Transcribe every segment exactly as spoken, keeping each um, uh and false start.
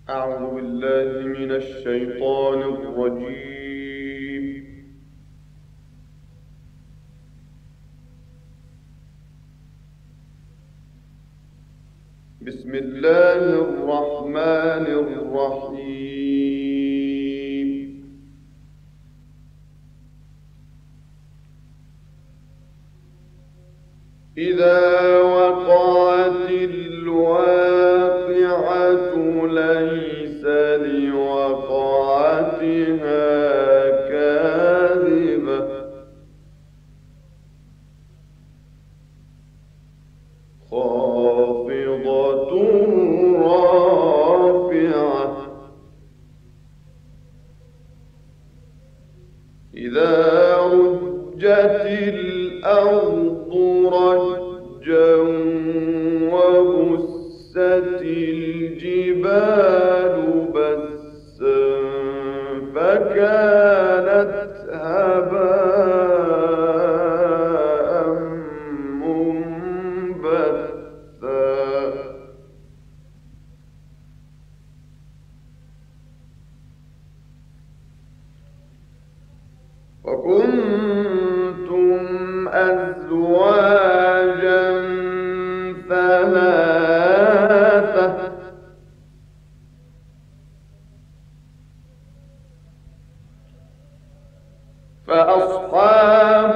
أعوذ بالله من الشيطان الرجيم. بسم الله الرحمن الرحيم. إذا وقعت الواقعة ليس لوقعتها كاذبة خافضة رافعة إذا رجت الأرض رجا وبست الجبال بسا فكانت هباء منبثا وكنتم أزواجا ثلاثة فأصحاب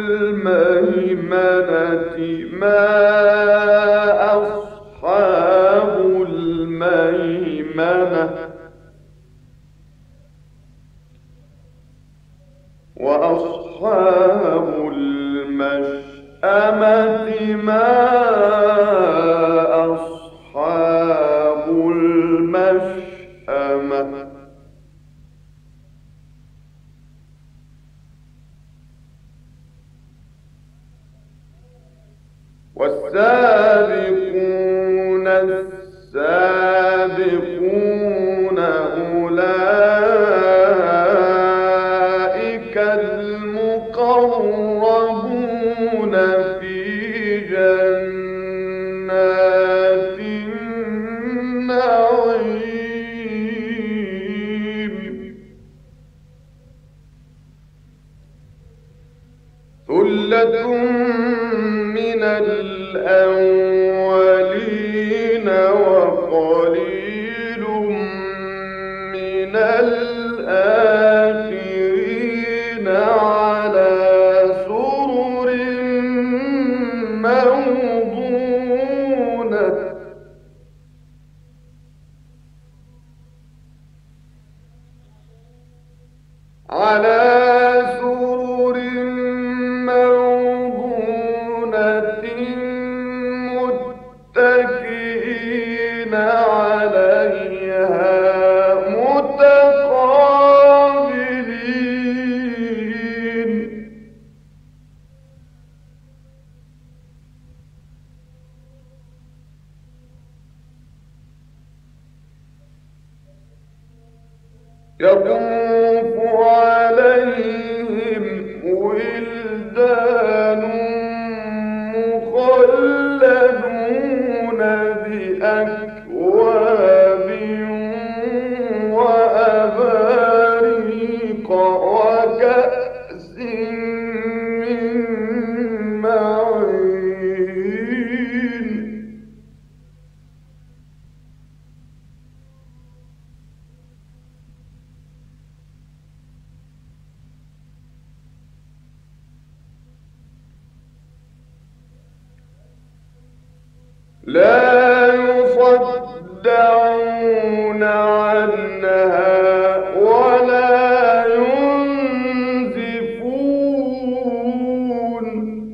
الميمنة ما أصحاب الميمنة وأصحاب المشأمة ما أصحاب المشأمة والسابقون السابقون أولئك المقربون في جنات النعيم ثلة من الأولين وقليل من الآخرين على سرر موضونة على سرر موضونة متكئين عليها متقابلين يطوف عليهم ولدان مخلدون بأكواب وأباريق وكأس من معين لا يصدعون عنها ولا ينزفون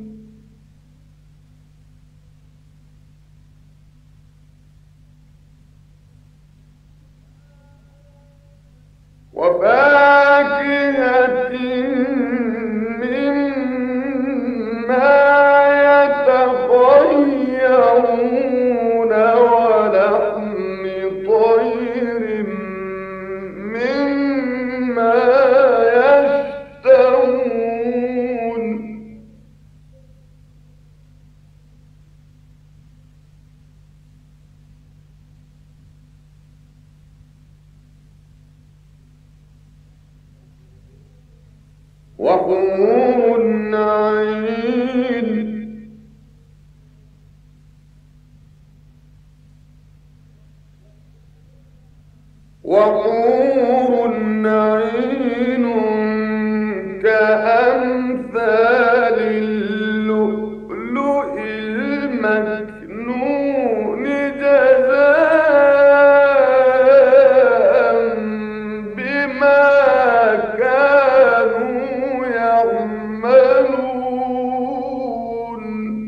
وفاكهة مما يتخيرون ولحم طير وحور عين وحور عين كأمثال اللؤلؤ المكنون جزاء بما كانوا يعملون.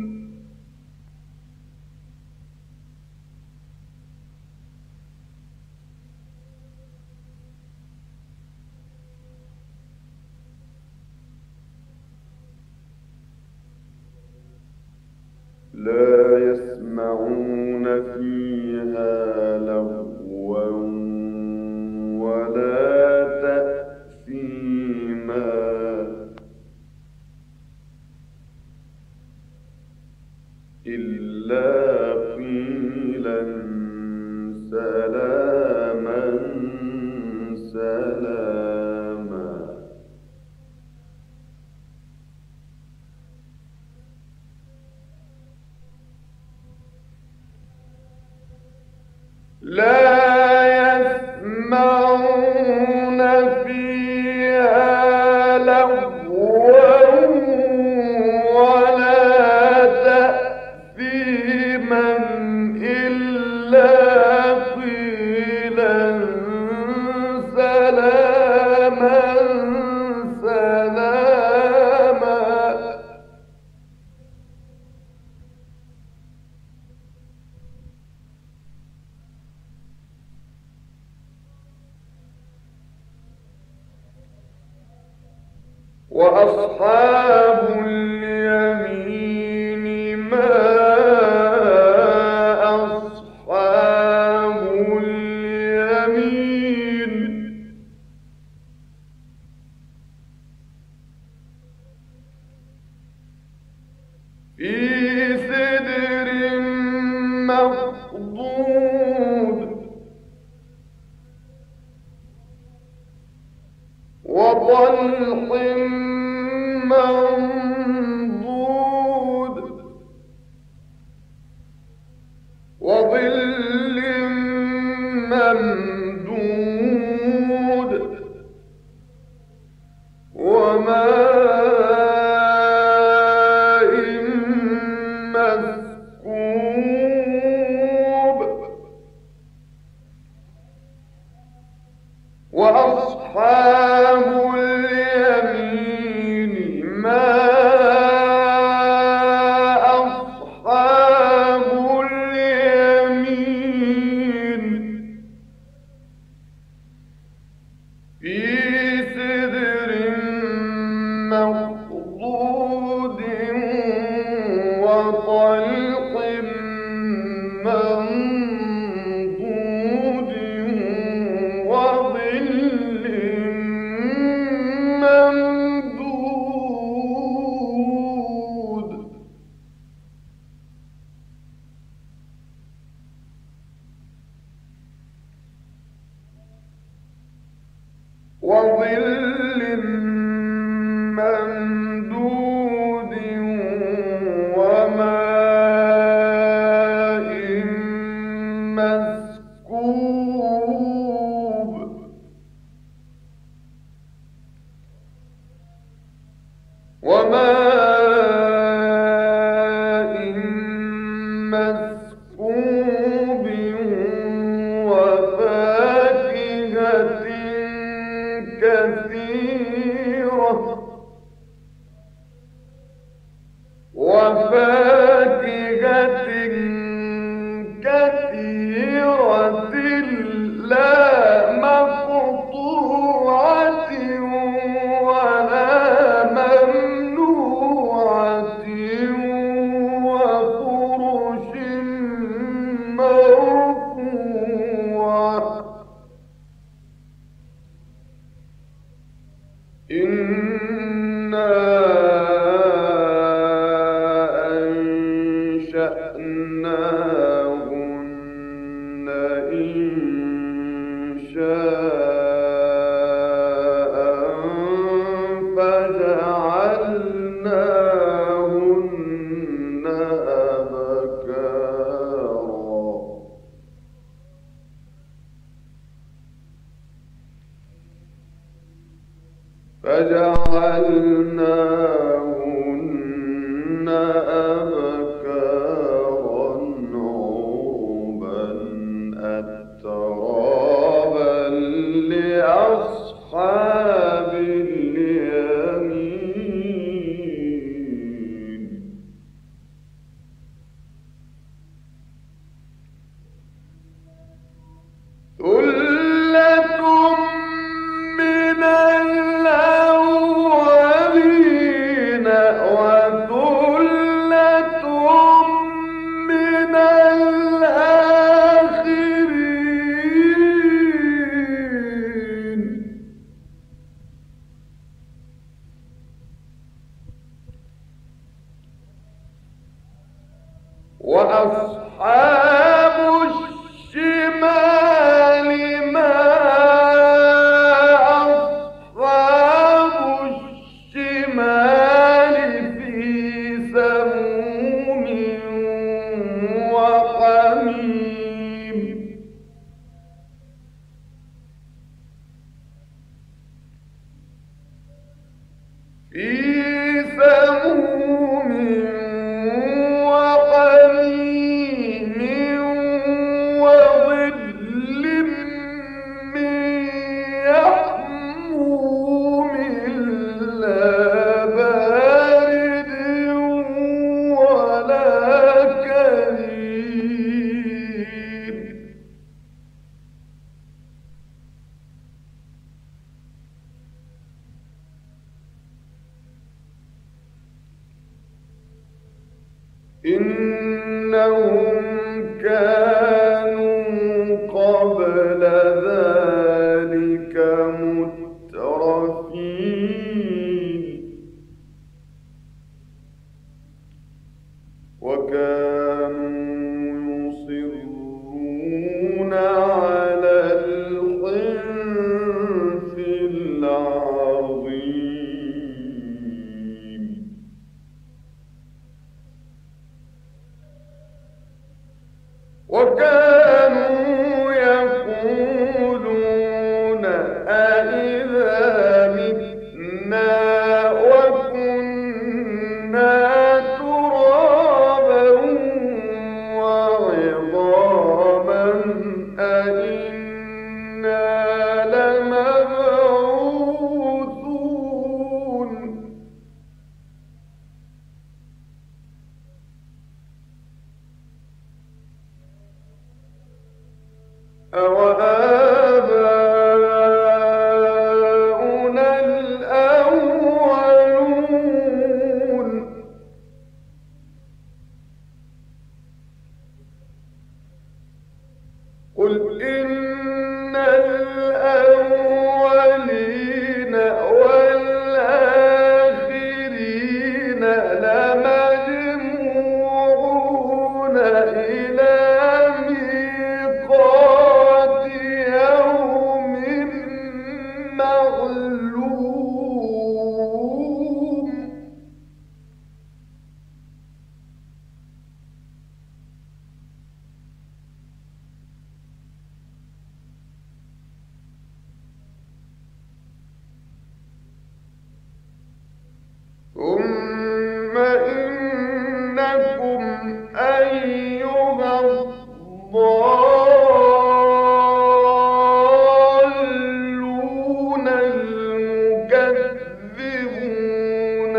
لا يسمعون فيها لغوا ولا تأثيما إلا قيلا سلاما سلاما. لا يسمعون فيها لغوا ولا تأثيما إلا قيلا سلاما سلاما. وأصحاب اليمين ما أصحاب اليمين. في سدر مخضود وطلح منضود وظل ممدود وماء مسكوب. وأصحاب اليمين ما أصحاب اليمين. في سدر مخضود وطلح منضود وظل ممدود. وظل ممدود وماء مسكوب. وماء مسكوب وفاكهة كثيرة وفاكهة كثيرة فجعلناهن أبكارا عربا أترابا لأصحاب اليمين. ثلة من الأولين وثلة من الآخرين. وأصحاب الشمال ما أصحاب الشمال في سموم وحميم. في سموم وحميم وظل من يحموم لا بارد ولا كريم. إنهم كانوا قبل ذلك مترفين وكانوا يصرون على الحنث العظيم. وكانوا يقولون أإذا متنا وكنا ترابا وعظاما أإنا لمبعوثون. أوآباؤنا الأولون. قل إن الأولين والآخرين لمجموعون إلى ميقات يوم معلوم. ثم إنكم أيها الضالون المكذبون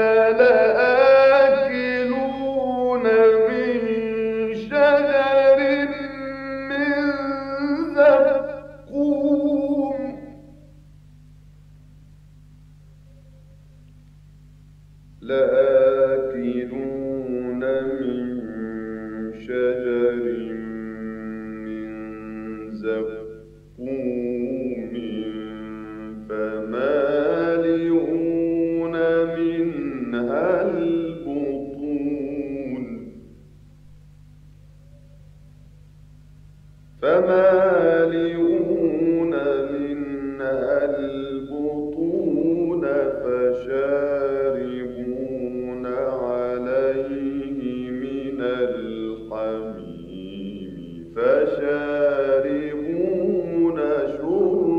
لآكلون من شجر من زقوم. لآكلون من شجر من زقوم فمالئون منها البطون. فمالئون منها البطون فشاربون عليه من الحميم فشاربون شرب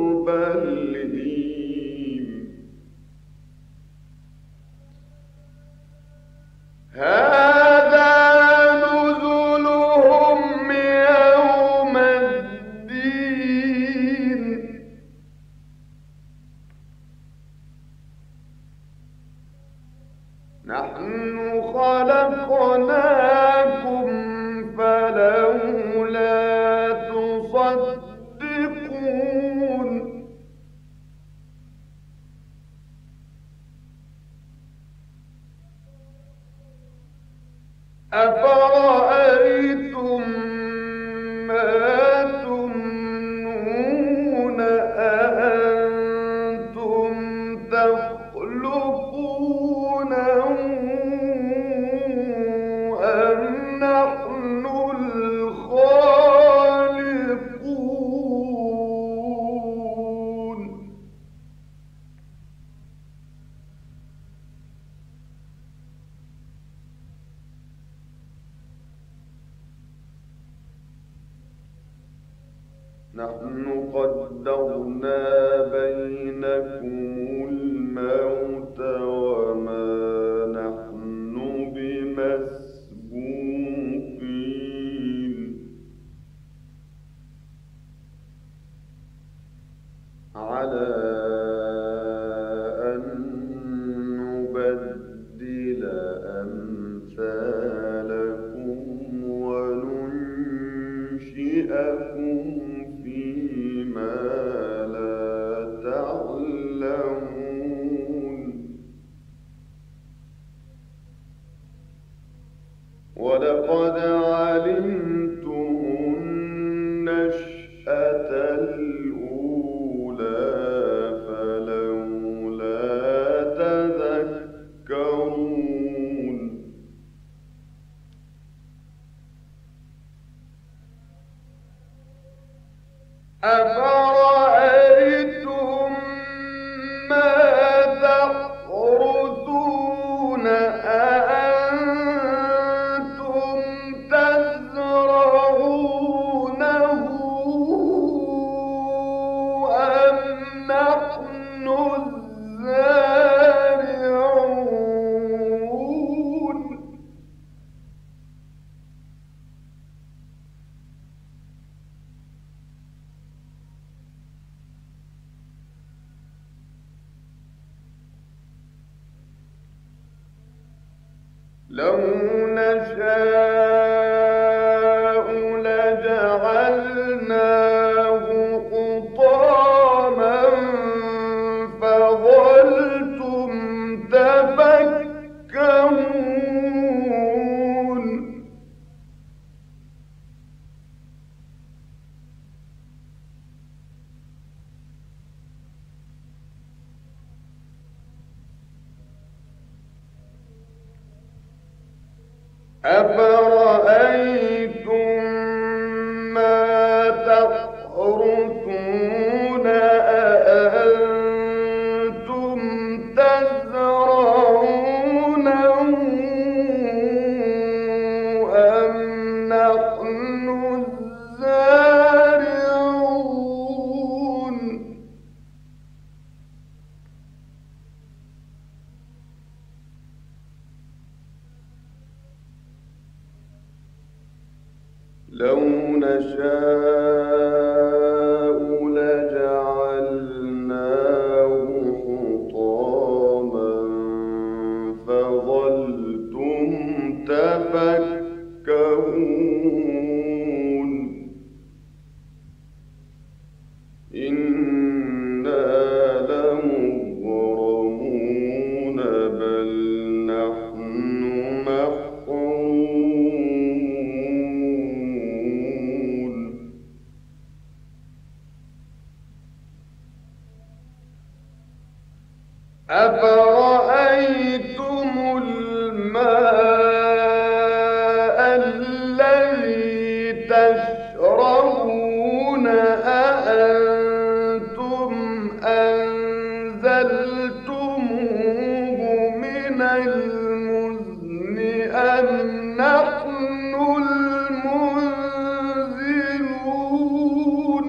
نحن قدرنا بينكم الموت وما نحن بمسبوقين على أن نبدل أمثالكم وننشئكم فيما لا تعلمون ولقد علمتم النشأة الأولى فلولا تذكرون أفرأيتم ما تحرثون أأنتم تزرعونه أم نحن الزارعون لو نشاء لجعلناه حطاما فظلتم تفكهون أفرأيتم ما تحرثون أأنتم تزرعونه أم نحن الزارعون لو نشاء لجعلناه حطاما فظلتم تفكهون إنا لمغرمون بل نحن محرومون أفرأيتم الماء الذي تشربون أأنتم أنزلتموه من المزن أم نحن المنزلون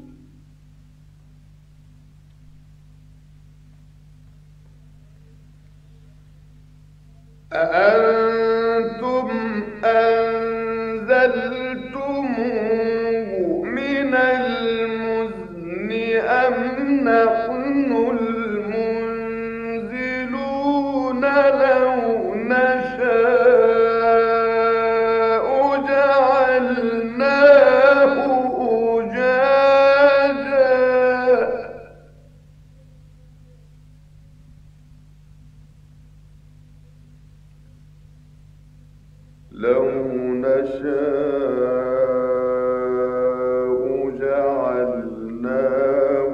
أأنتم أنزلتموه من المزن أم نحن المنزلون لو نشاء جعلناه أجاجا لو نشاء جعلناه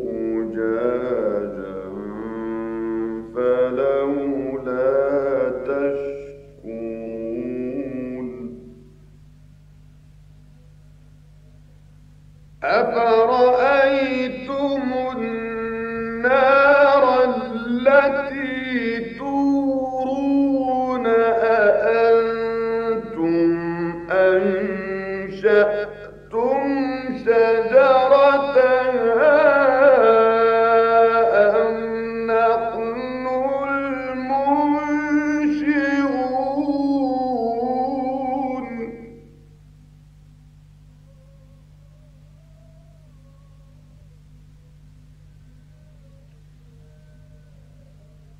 أجاجا فلولا تشكرون أفرأيتم النار التي تورون أأنتم أنشأتم شجرتها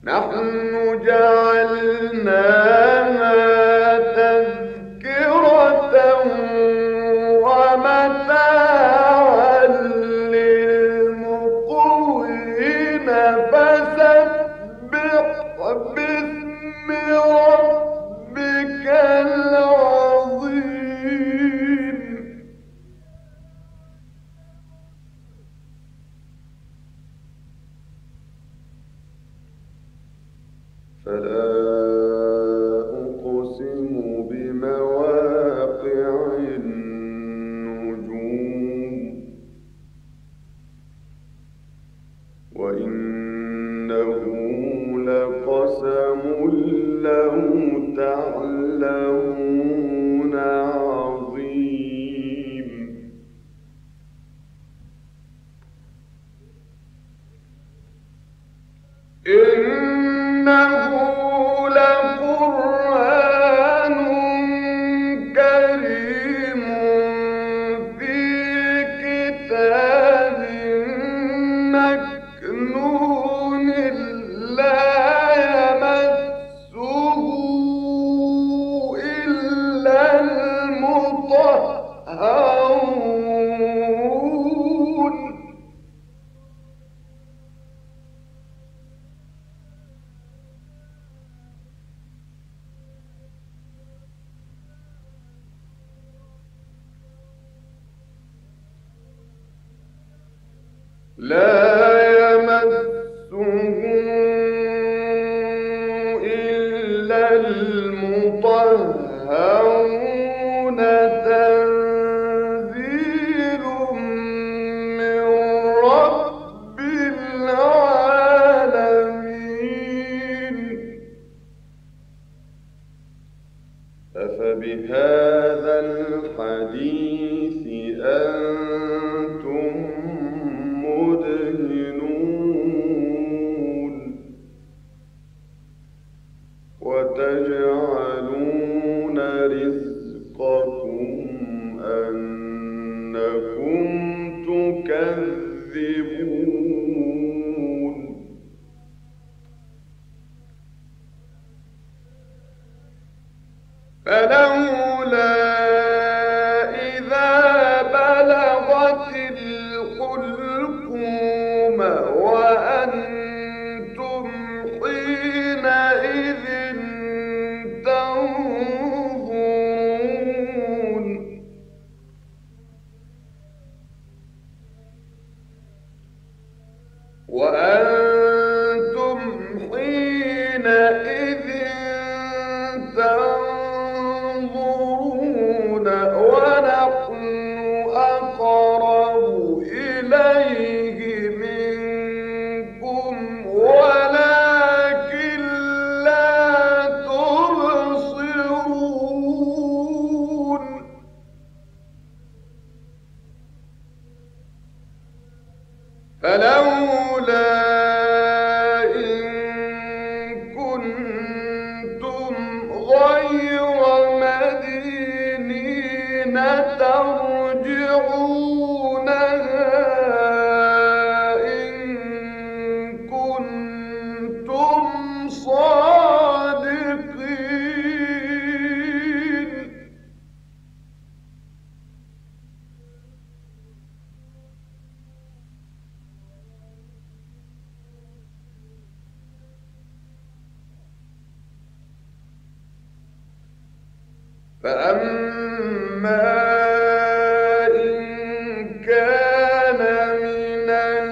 نحن جعلناها تذكرة ومتاعا للمقوين فسبح باسم ربك العظيم. فلا أقسم بمواقع النجوم وإنه لقسم لو تعلمون عظيم. إنه لقرآن كريم في كتاب مكنون لا يمسه إلا المطهرون. لا يمسه إلا المطهرون تنزيل من رب العالمين. أفبهذا الحديث أنتم مدهنون وتجعلون رزقكم أنكم تكذبون. فلولا إذا بلغت الحلقوم وأنتم حينئذ تنظرون. وأنتم حينئذ تنظرون ونحن أقرب إليه منكم ولكن لا تبصرون. فلولا إن كنتم غير مدينين ترجعونها إن كنتم صادقين. فأما إن كان من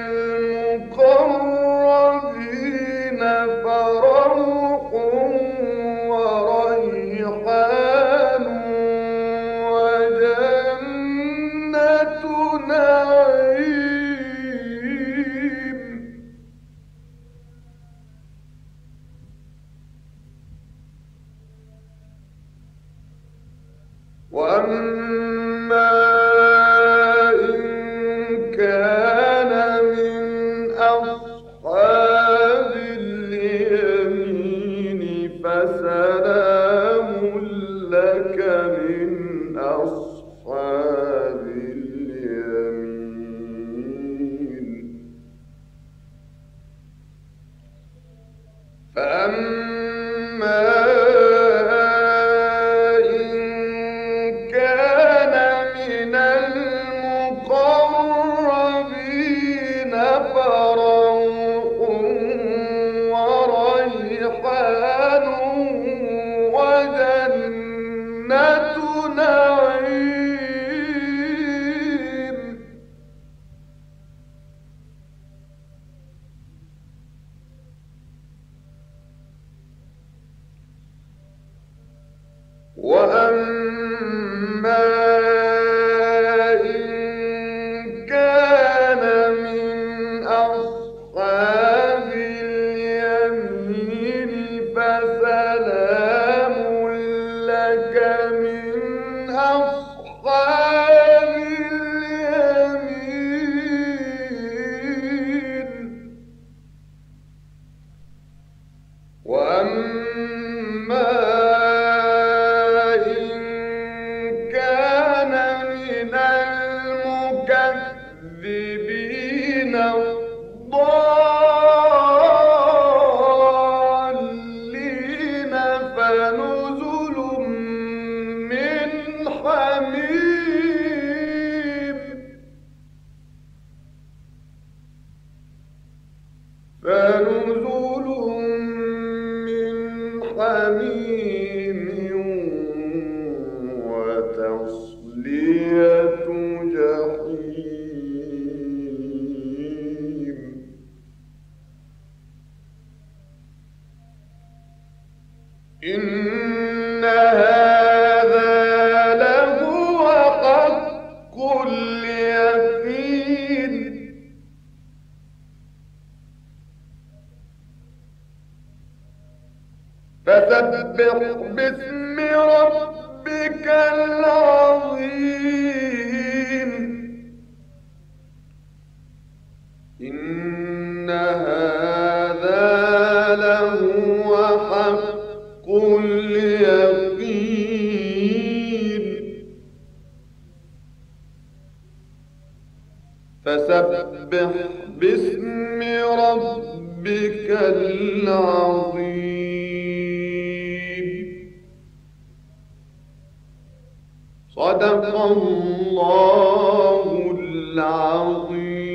المقربين فروح وريحان وجنة نعيم. وأما وأما إن كان من أصحاب اليمين فسلام لك من أصحاب اليمين. وأما إن كان من المكذبين الضالين فنزل من حميم فنزل من حميم وتصلية جحيم. إن هذا لهو حق اليقين. فسبح باسم ربك العظيم. إن هذا لهو حق اليقين. فسبح باسم ربك العظيم. صدق الله العظيم.